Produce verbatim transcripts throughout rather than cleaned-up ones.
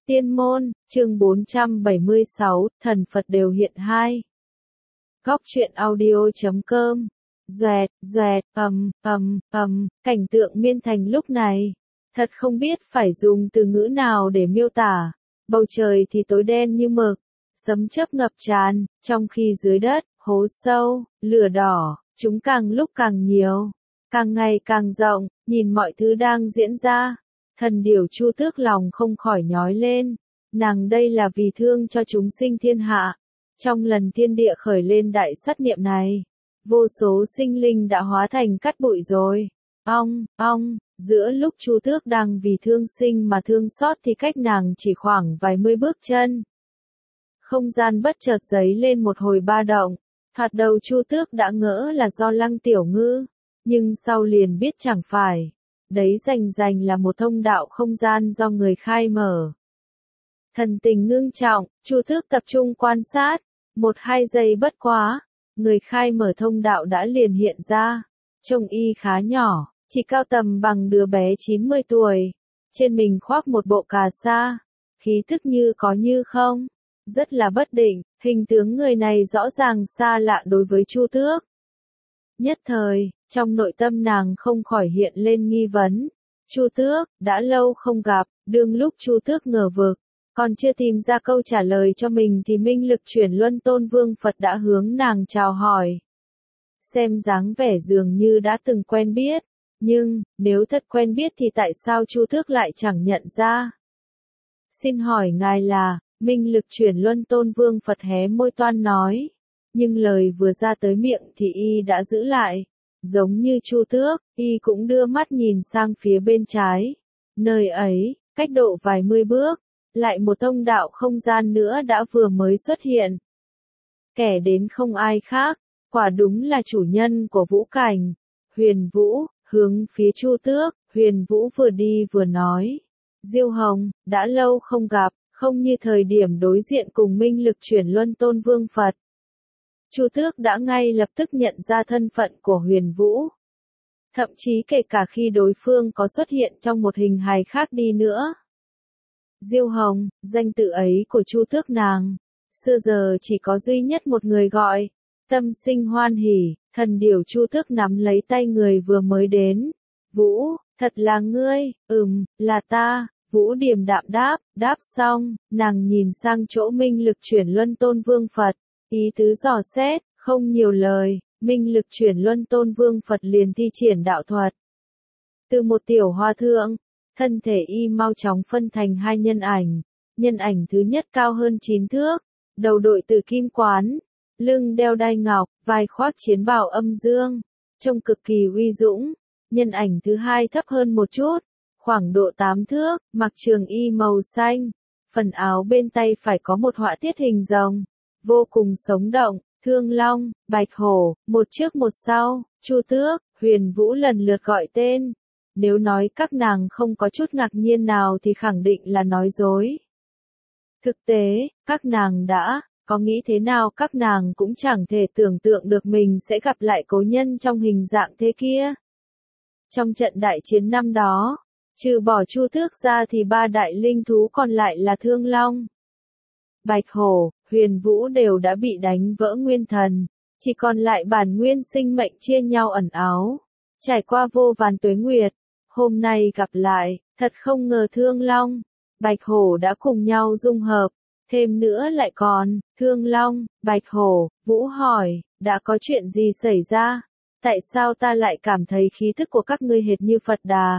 Tiên môn, chương bốn trăm bảy mươi sáu, thần Phật đều hiện hai. Góc truyện audio chấm com. Doẹt, doẹt, ầm, ầm, ầm, cảnh tượng Miên Thành lúc này. Thật không biết phải dùng từ ngữ nào để miêu tả. Bầu trời thì tối đen như mực, sấm chớp ngập tràn, trong khi dưới đất, hố sâu, lửa đỏ, chúng càng lúc càng nhiều, càng ngày càng rộng, nhìn mọi thứ đang diễn ra. Thần điểu Chu Tước lòng không khỏi nhói lên, nàng đây là vì thương cho chúng sinh thiên hạ. Trong lần thiên địa khởi lên đại sát niệm này, vô số sinh linh đã hóa thành cát bụi rồi. Ong, ong, giữa lúc Chu Tước đang vì thương sinh mà thương xót thì cách nàng chỉ khoảng vài mươi bước chân. Không gian bất chợt dấy lên một hồi ba động, thoạt đầu Chu Tước đã ngỡ là do Lăng Tiểu Ngư, nhưng sau liền biết chẳng phải. Đấy rành rành là một thông đạo không gian do người khai mở. Thần tình ngưng trọng, Chu Tước tập trung quan sát, một hai giây bất quá, người khai mở thông đạo đã liền hiện ra. Trông y khá nhỏ, chỉ cao tầm bằng đứa bé chín mươi tuổi, trên mình khoác một bộ cà sa, khí thức như có như không, rất là bất định, hình tướng người này rõ ràng xa lạ đối với Chu Tước. Nhất thời, trong nội tâm nàng không khỏi hiện lên nghi vấn. Chu Tước, đã lâu không gặp, đương lúc Chu Tước ngờ vực, còn chưa tìm ra câu trả lời cho mình thì Minh Lực Chuyển Luân Tôn Vương Phật đã hướng nàng chào hỏi. Xem dáng vẻ dường như đã từng quen biết, nhưng, nếu thật quen biết thì tại sao Chu Tước lại chẳng nhận ra? Xin hỏi ngài là, Minh Lực Chuyển Luân Tôn Vương Phật hé môi toan nói, nhưng lời vừa ra tới miệng thì y đã giữ lại. Giống như Chu Tước, y cũng đưa mắt nhìn sang phía bên trái. Nơi ấy, cách độ vài mươi bước, lại một thông đạo không gian nữa đã vừa mới xuất hiện. Kẻ đến không ai khác, quả đúng là chủ nhân của Vũ Cảnh, Huyền Vũ, hướng phía Chu Tước. Huyền Vũ vừa đi vừa nói, Diêu Hồng, đã lâu không gặp, không như thời điểm đối diện cùng Minh Lực Chuyển Luân Tôn Vương Phật. Chu Tước đã ngay lập tức nhận ra thân phận của Huyền Vũ. Thậm chí kể cả khi đối phương có xuất hiện trong một hình hài khác đi nữa. Diêu Hồng, danh tự ấy của Chu Tước nàng, xưa giờ chỉ có duy nhất một người gọi. Tâm sinh hoan hỉ, thần điểu Chu Tước nắm lấy tay người vừa mới đến. Vũ, thật là ngươi, ừm, là ta. Vũ điềm đạm đáp, đáp xong, nàng nhìn sang chỗ Minh Lực Chuyển Luân Tôn Vương Phật. Ý tứ dò xét, không nhiều lời, Minh Lực Chuyển Luân Tôn Vương Phật liền thi triển đạo thuật. Từ một tiểu hoa thượng, thân thể y mau chóng phân thành hai nhân ảnh. Nhân ảnh thứ nhất cao hơn chín thước, đầu đội từ kim quán, lưng đeo đai ngọc, vai khoác chiến bào âm dương, trông cực kỳ uy dũng. Nhân ảnh thứ hai thấp hơn một chút, khoảng độ tám thước, mặc trường y màu xanh, phần áo bên tay phải có một họa tiết hình rồng. Vô cùng sống động, Thương Long, Bạch Hổ, một trước một sau, Chu Tước, Huyền Vũ lần lượt gọi tên. Nếu nói các nàng không có chút ngạc nhiên nào thì khẳng định là nói dối. Thực tế, các nàng đã, có nghĩ thế nào các nàng cũng chẳng thể tưởng tượng được mình sẽ gặp lại cố nhân trong hình dạng thế kia. Trong trận đại chiến năm đó, trừ bỏ Chu Tước ra thì ba đại linh thú còn lại là Thương Long, Bạch Hổ, Huyền Vũ đều đã bị đánh vỡ nguyên thần, chỉ còn lại bản nguyên sinh mệnh chia nhau ẩn áo. Trải qua vô vàn tuế nguyệt, hôm nay gặp lại, thật không ngờ Thương Long, Bạch Hổ đã cùng nhau dung hợp, thêm nữa lại còn, Thương Long, Bạch Hổ. Vũ hỏi, đã có chuyện gì xảy ra? Tại sao ta lại cảm thấy khí thức của các ngươi hệt như Phật Đà?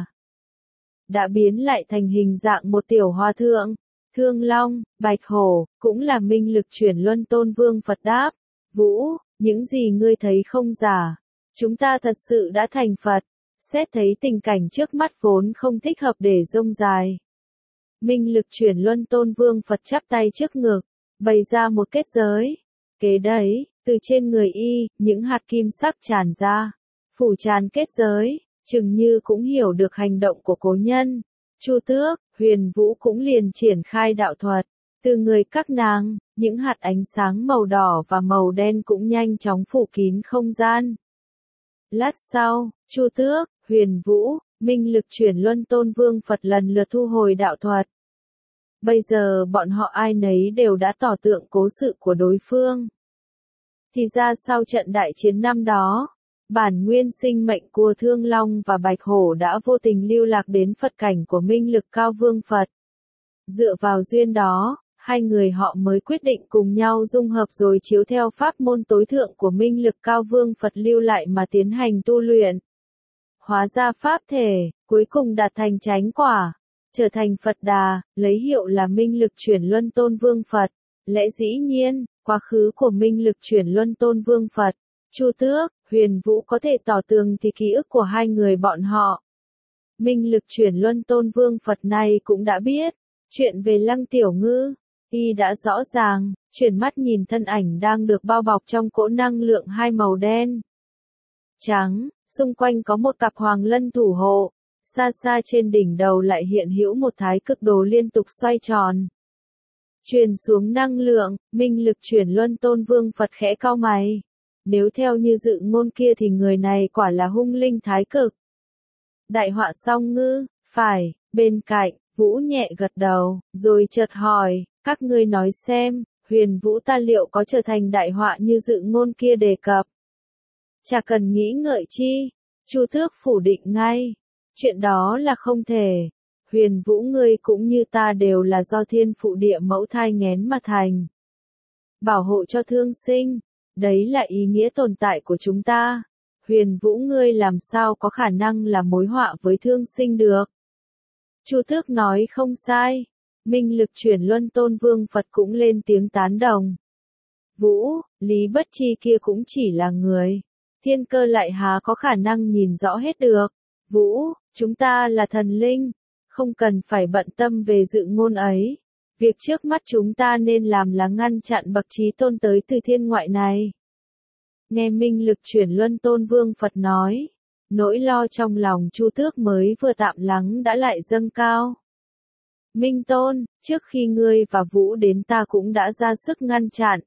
Đã biến lại thành hình dạng một tiểu hoa thượng. Thương Long, Bạch Hổ, cũng là Minh Lực Chuyển Luân Tôn Vương Phật đáp. Vũ, những gì ngươi thấy không giả. Chúng ta thật sự đã thành Phật. Xét thấy tình cảnh trước mắt vốn không thích hợp để rông dài. Minh Lực Chuyển Luân Tôn Vương Phật chắp tay trước ngực, bày ra một kết giới. Kế đấy, từ trên người y, những hạt kim sắc tràn ra, phủ tràn kết giới, chừng như cũng hiểu được hành động của cố nhân. Chu Tước, Huyền Vũ cũng liền triển khai đạo thuật. Từ người các nàng, những hạt ánh sáng màu đỏ và màu đen cũng nhanh chóng phủ kín không gian. Lát sau, Chu Tước, Huyền Vũ, Minh Lực Chuyển Luân Tôn Vương Phật lần lượt thu hồi đạo thuật. Bây giờ bọn họ ai nấy đều đã tỏ tượng cố sự của đối phương. Thì ra sau trận đại chiến năm đó, bản nguyên sinh mệnh của Thương Long và Bạch Hổ đã vô tình lưu lạc đến Phật cảnh của Minh Lực Cao Vương Phật. Dựa vào duyên đó, hai người họ mới quyết định cùng nhau dung hợp rồi chiếu theo pháp môn tối thượng của Minh Lực Cao Vương Phật lưu lại mà tiến hành tu luyện. Hóa ra pháp thể, cuối cùng đạt thành chánh quả, trở thành Phật Đà, lấy hiệu là Minh Lực Chuyển Luân Tôn Vương Phật. Lẽ dĩ nhiên, quá khứ của Minh Lực Chuyển Luân Tôn Vương Phật, Chu Tước, Huyền Vũ có thể tỏ tường thì ký ức của hai người bọn họ. Minh Lực Chuyển Luân Tôn Vương Phật này cũng đã biết chuyện về Lăng Tiểu Ngư, y đã rõ ràng, chuyển mắt nhìn thân ảnh đang được bao bọc trong cỗ năng lượng hai màu đen trắng, xung quanh có một cặp hoàng lân thủ hộ, xa xa trên đỉnh đầu lại hiện hữu một thái cực đồ liên tục xoay tròn. Truyền xuống năng lượng, Minh Lực Chuyển Luân Tôn Vương Phật khẽ cau mày. Nếu theo như dự ngôn kia thì người này quả là hung linh thái cực. Đại họa song ngư, phải, bên cạnh, Vũ nhẹ gật đầu, rồi chợt hỏi, các ngươi nói xem, Huyền Vũ ta liệu có trở thành đại họa như dự ngôn kia đề cập? Chả cần nghĩ ngợi chi, Chu Tước phủ định ngay, chuyện đó là không thể. Huyền Vũ ngươi cũng như ta đều là do thiên phụ địa mẫu thai nghén mà thành. Bảo hộ cho thương sinh, đấy là ý nghĩa tồn tại của chúng ta. Huyền Vũ ngươi làm sao có khả năng là mối họa với thương sinh được? Chu Tước nói không sai. Minh Lực Chuyển Luân Tôn Vương Phật cũng lên tiếng tán đồng. Vũ, Lý Bất Chi kia cũng chỉ là người. Thiên cơ lại há có khả năng nhìn rõ hết được. Vũ, chúng ta là thần linh, không cần phải bận tâm về dự ngôn ấy. Việc trước mắt chúng ta nên làm là ngăn chặn bậc chí tôn tới từ thiên ngoại này. Nghe Minh Lực Chuyển Luân Tôn Vương Phật nói, nỗi lo trong lòng Chu Tước mới vừa tạm lắng đã lại dâng cao. Minh Tôn, trước khi ngươi và Vũ đến ta cũng đã ra sức ngăn chặn.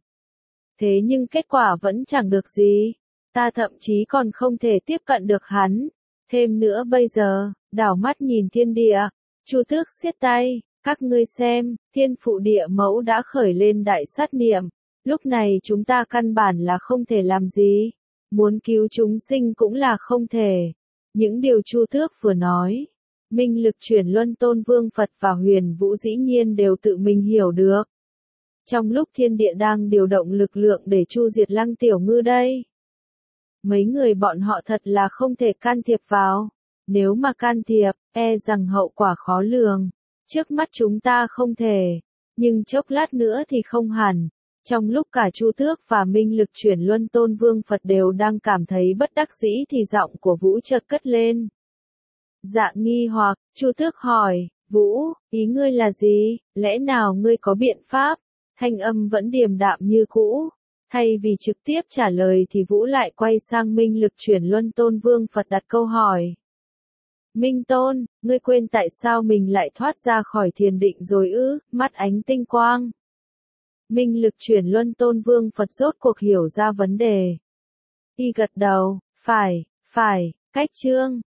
Thế nhưng kết quả vẫn chẳng được gì. Ta thậm chí còn không thể tiếp cận được hắn. Thêm nữa bây giờ, đảo mắt nhìn thiên địa, Chu Tước siết tay, các ngươi xem, thiên phụ địa mẫu đã khởi lên đại sát niệm. Lúc này chúng ta căn bản là không thể làm gì. Muốn cứu chúng sinh cũng là không thể. Những điều Chu Tước vừa nói, Minh Lực Chuyển Luân Tôn Vương Phật và Huyền Vũ dĩ nhiên đều tự mình hiểu được. Trong lúc thiên địa đang điều động lực lượng để chu diệt Lăng Tiểu Ngư đây. Mấy người bọn họ thật là không thể can thiệp vào. Nếu mà can thiệp, e rằng hậu quả khó lường. Trước mắt chúng ta không thể. Nhưng chốc lát nữa thì không hẳn. Trong lúc cả Chu Tước và Minh Lực Chuyển Luân Tôn Vương Phật đều đang cảm thấy bất đắc dĩ thì giọng của Vũ chợt cất lên. Dạ nghi hoặc, Chu Tước hỏi, Vũ, ý ngươi là gì, lẽ nào ngươi có biện pháp? Thanh âm vẫn điềm đạm như cũ. Thay vì trực tiếp trả lời thì Vũ lại quay sang Minh Lực Chuyển Luân Tôn Vương Phật đặt câu hỏi. Minh Tôn, ngươi quên tại sao mình lại thoát ra khỏi thiền định rồi ư, mắt ánh tinh quang. Minh Lực Chuyển Luân Tôn Vương Phật rốt cuộc hiểu ra vấn đề. Y gật đầu, phải, phải, cách chương.